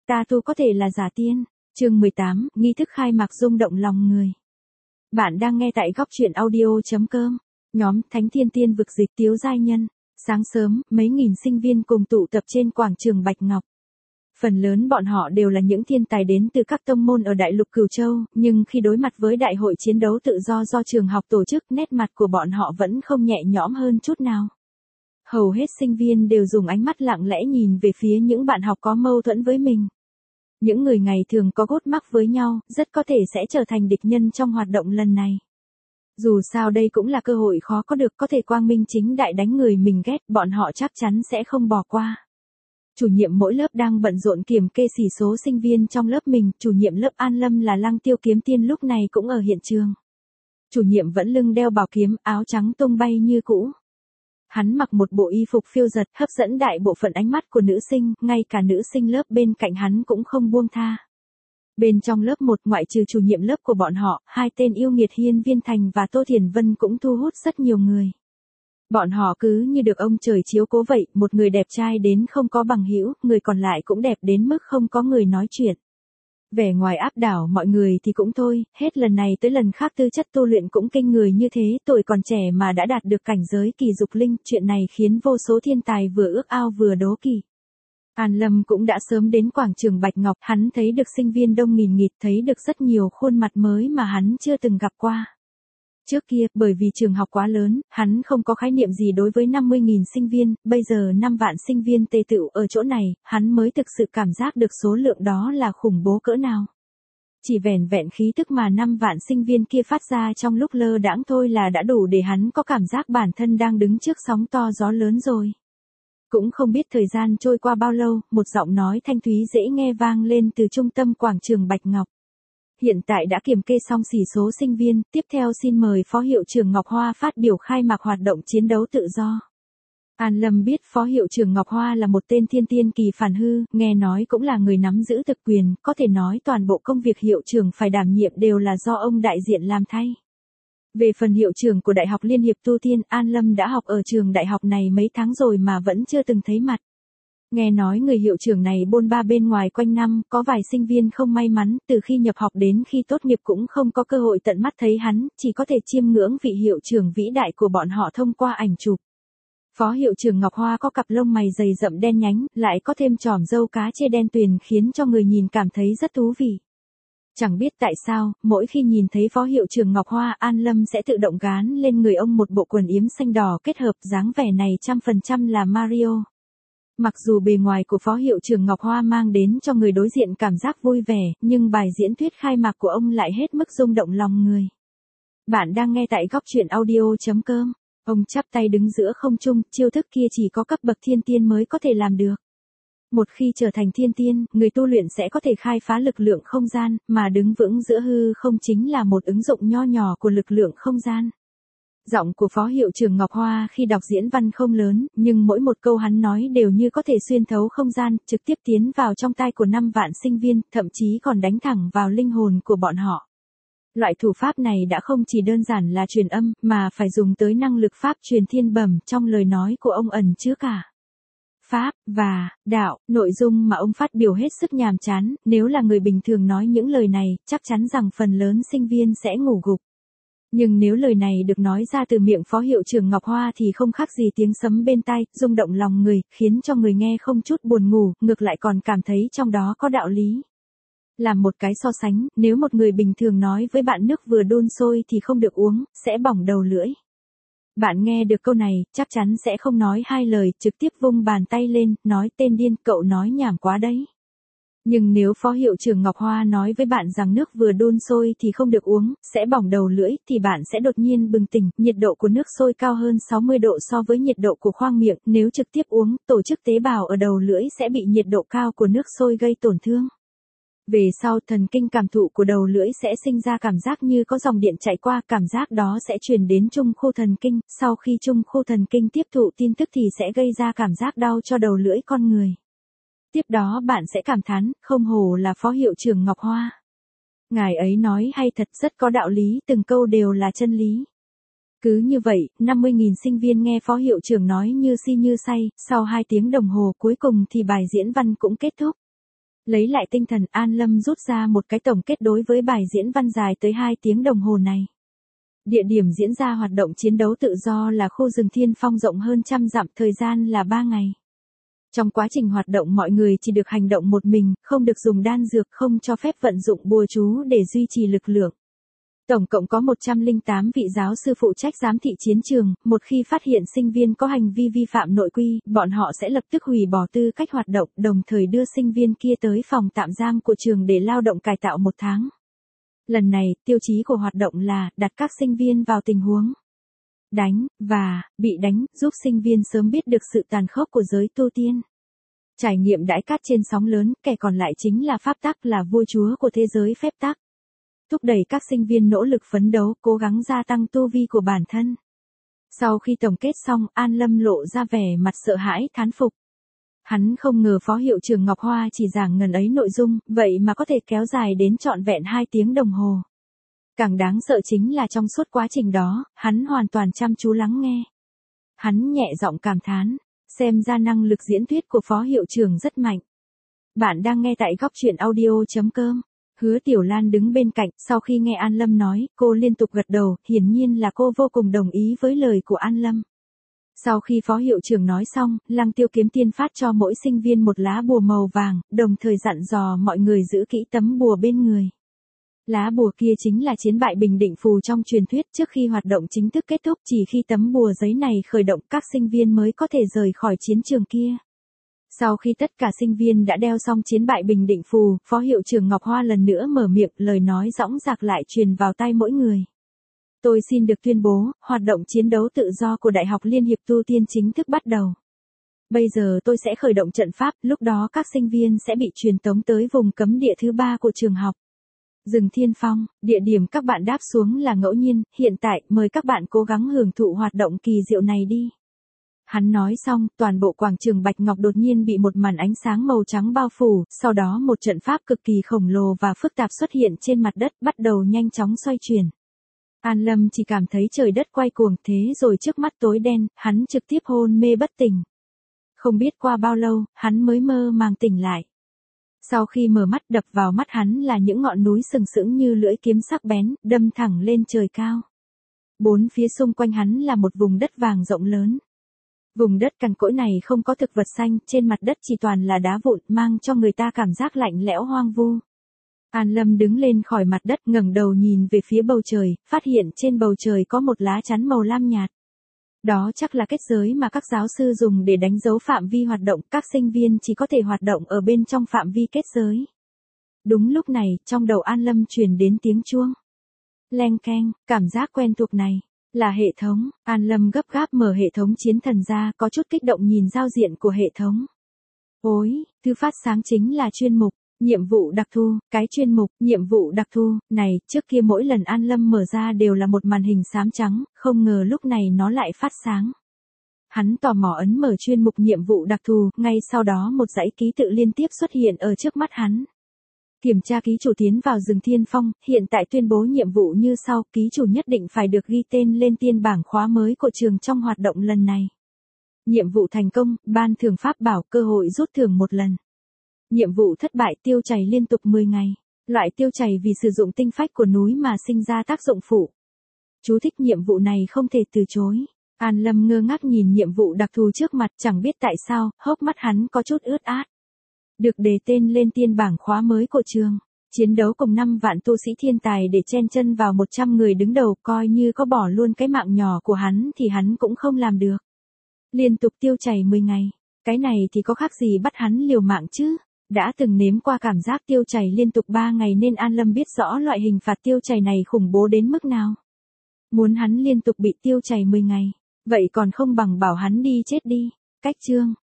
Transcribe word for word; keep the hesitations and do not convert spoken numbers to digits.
ta tu có thể là giả tiên. Chương mười tám, nghi thức khai mạc rung động lòng người. Bạn đang nghe tại góc truyện audio chấm com. Nhóm Thánh Thiên Tiên vực dịch Tiếu giai nhân. Sáng sớm, mấy nghìn sinh viên cùng tụ tập trên quảng trường Bạch Ngọc. Phần lớn bọn họ đều là những thiên tài đến từ các tông môn ở Đại Lục Cửu Châu, nhưng khi đối mặt với đại hội chiến đấu tự do do trường học tổ chức, nét mặt của bọn họ vẫn không nhẹ nhõm hơn chút nào. Hầu hết sinh viên đều dùng ánh mắt lặng lẽ nhìn về phía những bạn học có mâu thuẫn với mình. Những người ngày thường có gút mắc với nhau, rất có thể sẽ trở thành địch nhân trong hoạt động lần này. Dù sao đây cũng là cơ hội khó có được, có thể quang minh chính đại đánh người mình ghét, bọn họ chắc chắn sẽ không bỏ qua. Chủ nhiệm mỗi lớp đang bận rộn kiểm kê sỉ số sinh viên trong lớp mình, chủ nhiệm lớp An Lâm là Lăng Tiêu Kiếm Tiên lúc này cũng ở hiện trường. Chủ nhiệm vẫn lưng đeo bảo kiếm, áo trắng tung bay như cũ. Hắn mặc một bộ y phục phiêu dật, hấp dẫn đại bộ phận ánh mắt của nữ sinh, ngay cả nữ sinh lớp bên cạnh hắn cũng không buông tha. Bên trong lớp một, ngoại trừ chủ nhiệm lớp của bọn họ, hai tên yêu nghiệt Hiên Viên Thành và Tô Thiền Vân cũng thu hút rất nhiều người. Bọn họ cứ như được ông trời chiếu cố vậy, một người đẹp trai đến không có bằng hữu, người còn lại cũng đẹp đến mức không có người nói chuyện. Vẻ ngoài áp đảo mọi người thì cũng thôi, hết lần này tới lần khác tư chất tu luyện cũng kinh người như thế, tuổi còn trẻ mà đã đạt được cảnh giới kỳ dục linh, chuyện này khiến vô số thiên tài vừa ước ao vừa đố kỵ. An Lâm cũng đã sớm đến quảng trường Bạch Ngọc, hắn thấy được sinh viên đông nghìn nghịt, thấy được rất nhiều khuôn mặt mới mà hắn chưa từng gặp qua. Trước kia, bởi vì trường học quá lớn, hắn không có khái niệm gì đối với năm mươi nghìn sinh viên, bây giờ năm vạn sinh viên tề tựu ở chỗ này, hắn mới thực sự cảm giác được số lượng đó là khủng bố cỡ nào. Chỉ vẻn vẹn khí tức mà năm vạn sinh viên kia phát ra trong lúc lơ đãng thôi là đã đủ để hắn có cảm giác bản thân đang đứng trước sóng to gió lớn rồi. Cũng không biết thời gian trôi qua bao lâu, một giọng nói thanh thúy dễ nghe vang lên từ trung tâm quảng trường Bạch Ngọc. Hiện tại đã kiểm kê xong sỉ số sinh viên, tiếp theo xin mời Phó Hiệu trưởng Ngọc Hoa phát biểu khai mạc hoạt động chiến đấu tự do. An Lâm biết Phó Hiệu trưởng Ngọc Hoa là một tên thiên tiên kỳ phản hư, nghe nói cũng là người nắm giữ thực quyền, có thể nói toàn bộ công việc hiệu trưởng phải đảm nhiệm đều là do ông đại diện làm thay. Về phần hiệu trưởng của Đại học Liên hiệp Tu Tiên, An Lâm đã học ở trường đại học này mấy tháng rồi mà vẫn chưa từng thấy mặt. Nghe nói người hiệu trưởng này bôn ba bên ngoài quanh năm, có vài sinh viên không may mắn, từ khi nhập học đến khi tốt nghiệp cũng không có cơ hội tận mắt thấy hắn, chỉ có thể chiêm ngưỡng vị hiệu trưởng vĩ đại của bọn họ thông qua ảnh chụp. Phó hiệu trưởng Ngọc Hoa có cặp lông mày dày rậm đen nhánh, lại có thêm chòm râu cá chê đen tuyền khiến cho người nhìn cảm thấy rất thú vị. Chẳng biết tại sao, mỗi khi nhìn thấy Phó Hiệu trưởng Ngọc Hoa, An Lâm sẽ tự động gán lên người ông một bộ quần yếm xanh đỏ kết hợp dáng vẻ này trăm phần trăm là Mario. Mặc dù bề ngoài của Phó Hiệu trưởng Ngọc Hoa mang đến cho người đối diện cảm giác vui vẻ, nhưng bài diễn thuyết khai mạc của ông lại hết mức rung động lòng người. Bạn đang nghe tại góc truyện audio chấm com. Ông chắp tay đứng giữa không trung, chiêu thức kia chỉ có cấp bậc thiên tiên mới có thể làm được. Một khi trở thành thiên tiên, người tu luyện sẽ có thể khai phá lực lượng không gian, mà đứng vững giữa hư không chính là một ứng dụng nho nhỏ của lực lượng không gian. Giọng của Phó Hiệu trưởng Ngọc Hoa khi đọc diễn văn không lớn, nhưng mỗi một câu hắn nói đều như có thể xuyên thấu không gian, trực tiếp tiến vào trong tai của năm vạn sinh viên, thậm chí còn đánh thẳng vào linh hồn của bọn họ. Loại thủ pháp này đã không chỉ đơn giản là truyền âm, mà phải dùng tới năng lực pháp truyền thiên bẩm, trong lời nói của ông ẩn chứa cả pháp và đạo. Nội dung mà ông phát biểu hết sức nhàm chán, nếu là người bình thường nói những lời này, chắc chắn rằng phần lớn sinh viên sẽ ngủ gục. Nhưng nếu lời này được nói ra từ miệng Phó Hiệu trưởng Ngọc Hoa thì không khác gì tiếng sấm bên tai, rung động lòng người, khiến cho người nghe không chút buồn ngủ, ngược lại còn cảm thấy trong đó có đạo lý. Làm một cái so sánh, nếu một người bình thường nói với bạn nước vừa đun sôi thì không được uống, sẽ bỏng đầu lưỡi. Bạn nghe được câu này, chắc chắn sẽ không nói hai lời, trực tiếp vung bàn tay lên, nói tên điên, cậu nói nhảm quá đấy. Nhưng nếu Phó Hiệu trưởng Ngọc Hoa nói với bạn rằng nước vừa đun sôi thì không được uống, sẽ bỏng đầu lưỡi, thì bạn sẽ đột nhiên bừng tỉnh, nhiệt độ của nước sôi cao hơn sáu mươi độ so với nhiệt độ của khoang miệng, nếu trực tiếp uống, tổ chức tế bào ở đầu lưỡi sẽ bị nhiệt độ cao của nước sôi gây tổn thương. Về sau, thần kinh cảm thụ của đầu lưỡi sẽ sinh ra cảm giác như có dòng điện chạy qua, cảm giác đó sẽ truyền đến trung khu thần kinh, sau khi trung khu thần kinh tiếp thụ tin tức thì sẽ gây ra cảm giác đau cho đầu lưỡi con người. Tiếp đó bạn sẽ cảm thán, không hổ là Phó Hiệu trưởng Ngọc Hoa. Ngài ấy nói hay thật, rất có đạo lý, từng câu đều là chân lý. Cứ như vậy, năm mươi nghìn sinh viên nghe Phó Hiệu trưởng nói như si như say, sau hai tiếng đồng hồ cuối cùng thì bài diễn văn cũng kết thúc. Lấy lại tinh thần, An Lâm rút ra một cái tổng kết đối với bài diễn văn dài tới hai tiếng đồng hồ này. Địa điểm diễn ra hoạt động chiến đấu tự do là khu rừng Thiên Phong rộng hơn trăm dặm, thời gian là ba ngày. Trong quá trình hoạt động mọi người chỉ được hành động một mình, không được dùng đan dược, không cho phép vận dụng bùa chú để duy trì lực lượng. Tổng cộng có một trăm lẻ tám vị giáo sư phụ trách giám thị chiến trường, một khi phát hiện sinh viên có hành vi vi phạm nội quy, bọn họ sẽ lập tức hủy bỏ tư cách hoạt động, đồng thời đưa sinh viên kia tới phòng tạm giam của trường để lao động cải tạo một tháng. Lần này, tiêu chí của hoạt động là đặt các sinh viên vào tình huống đánh, và bị đánh, giúp sinh viên sớm biết được sự tàn khốc của giới tu tiên. Trải nghiệm đãi cát trên sóng lớn, kẻ còn lại chính là pháp tắc, là vua chúa của thế giới phép tắc. Thúc đẩy các sinh viên nỗ lực phấn đấu, cố gắng gia tăng tu vi của bản thân. Sau khi tổng kết xong, An Lâm lộ ra vẻ mặt sợ hãi, thán phục. Hắn không ngờ phó hiệu trưởng Ngọc Hoa chỉ giảng ngần ấy nội dung, vậy mà có thể kéo dài đến trọn vẹn hai tiếng đồng hồ. Càng đáng sợ chính là trong suốt quá trình đó, hắn hoàn toàn chăm chú lắng nghe. Hắn nhẹ giọng cảm thán, xem ra năng lực diễn thuyết của phó hiệu trưởng rất mạnh. Bạn đang nghe tại góc truyện audio chấm com. Hứa Tiểu Lan đứng bên cạnh, sau khi nghe An Lâm nói, cô liên tục gật đầu, hiển nhiên là cô vô cùng đồng ý với lời của An Lâm. Sau khi phó hiệu trưởng nói xong, Lăng Tiêu Kiếm Tiên phát cho mỗi sinh viên một lá bùa màu vàng, đồng thời dặn dò mọi người giữ kỹ tấm bùa bên người. Lá bùa kia chính là chiến bại bình định phù trong truyền thuyết, trước khi hoạt động chính thức kết thúc, chỉ khi tấm bùa giấy này khởi động các sinh viên mới có thể rời khỏi chiến trường kia. Sau khi tất cả sinh viên đã đeo xong chiến bại bình định phù, phó hiệu trưởng Ngọc Hoa lần nữa mở miệng, lời nói dõng dạc lại truyền vào tai mỗi người. Tôi xin được tuyên bố, hoạt động chiến đấu tự do của Đại học Liên hiệp Tu Tiên chính thức bắt đầu. Bây giờ tôi sẽ khởi động trận pháp, lúc đó các sinh viên sẽ bị truyền tống tới vùng cấm địa thứ ba của trường học. Rừng Thiên Phong, địa điểm các bạn đáp xuống là ngẫu nhiên, hiện tại mời các bạn cố gắng hưởng thụ hoạt động kỳ diệu này đi. Hắn nói xong, toàn bộ quảng trường Bạch Ngọc đột nhiên bị một màn ánh sáng màu trắng bao phủ, sau đó một trận pháp cực kỳ khổng lồ và phức tạp xuất hiện trên mặt đất, bắt đầu nhanh chóng xoay chuyển. An Lâm chỉ cảm thấy trời đất quay cuồng, thế rồi trước mắt tối đen, hắn trực tiếp hôn mê bất tỉnh. Không biết qua bao lâu, hắn mới mơ màng tỉnh lại. Sau khi mở mắt, đập vào mắt hắn là những ngọn núi sừng sững như lưỡi kiếm sắc bén, đâm thẳng lên trời cao. Bốn phía xung quanh hắn là một vùng đất vàng rộng lớn. Vùng đất cằn cỗi này không có thực vật xanh, trên mặt đất chỉ toàn là đá vụn, mang cho người ta cảm giác lạnh lẽo hoang vu. An Lâm đứng lên khỏi mặt đất, ngẩng đầu nhìn về phía bầu trời, phát hiện trên bầu trời có một lá chắn màu lam nhạt. Đó chắc là kết giới mà các giáo sư dùng để đánh dấu phạm vi hoạt động, các sinh viên chỉ có thể hoạt động ở bên trong phạm vi kết giới. Đúng lúc này, trong đầu An Lâm truyền đến tiếng chuông. Leng keng, cảm giác quen thuộc này. Là hệ thống. An Lâm gấp gáp mở hệ thống chiến thần ra, có chút kích động nhìn giao diện của hệ thống. Ôi, thư phát sáng chính là chuyên mục, nhiệm vụ đặc thù, cái chuyên mục, nhiệm vụ đặc thù, này, trước kia mỗi lần An Lâm mở ra đều là một màn hình xám trắng, không ngờ lúc này nó lại phát sáng. Hắn tò mò ấn mở chuyên mục nhiệm vụ đặc thù, ngay sau đó một dãy ký tự liên tiếp xuất hiện ở trước mắt hắn. Kiểm tra ký chủ tiến vào rừng Thiên Phong, hiện tại tuyên bố nhiệm vụ như sau, ký chủ nhất định phải được ghi tên lên tiên bảng khóa mới của trường trong hoạt động lần này. Nhiệm vụ thành công, ban thưởng pháp bảo, cơ hội rút thưởng một lần. Nhiệm vụ thất bại, tiêu chảy liên tục mười ngày. Loại tiêu chảy vì sử dụng tinh phách của núi mà sinh ra tác dụng phụ. Chú thích nhiệm vụ này không thể từ chối. An Lâm ngơ ngác nhìn nhiệm vụ đặc thù trước mặt, chẳng biết tại sao, hốc mắt hắn có chút ướt át. Được đề tên lên tiên bảng khóa mới của trường. Chiến đấu cùng năm vạn tu sĩ thiên tài để chen chân vào một trăm người đứng đầu, coi như có bỏ luôn cái mạng nhỏ của hắn thì hắn cũng không làm được. Liên tục tiêu chảy mười ngày. Cái này thì có khác gì bắt hắn liều mạng chứ? Đã từng nếm qua cảm giác tiêu chảy liên tục ba ngày nên An Lâm biết rõ loại hình phạt tiêu chảy này khủng bố đến mức nào. Muốn hắn liên tục bị tiêu chảy mười ngày, vậy còn không bằng bảo hắn đi chết đi. Cách chương,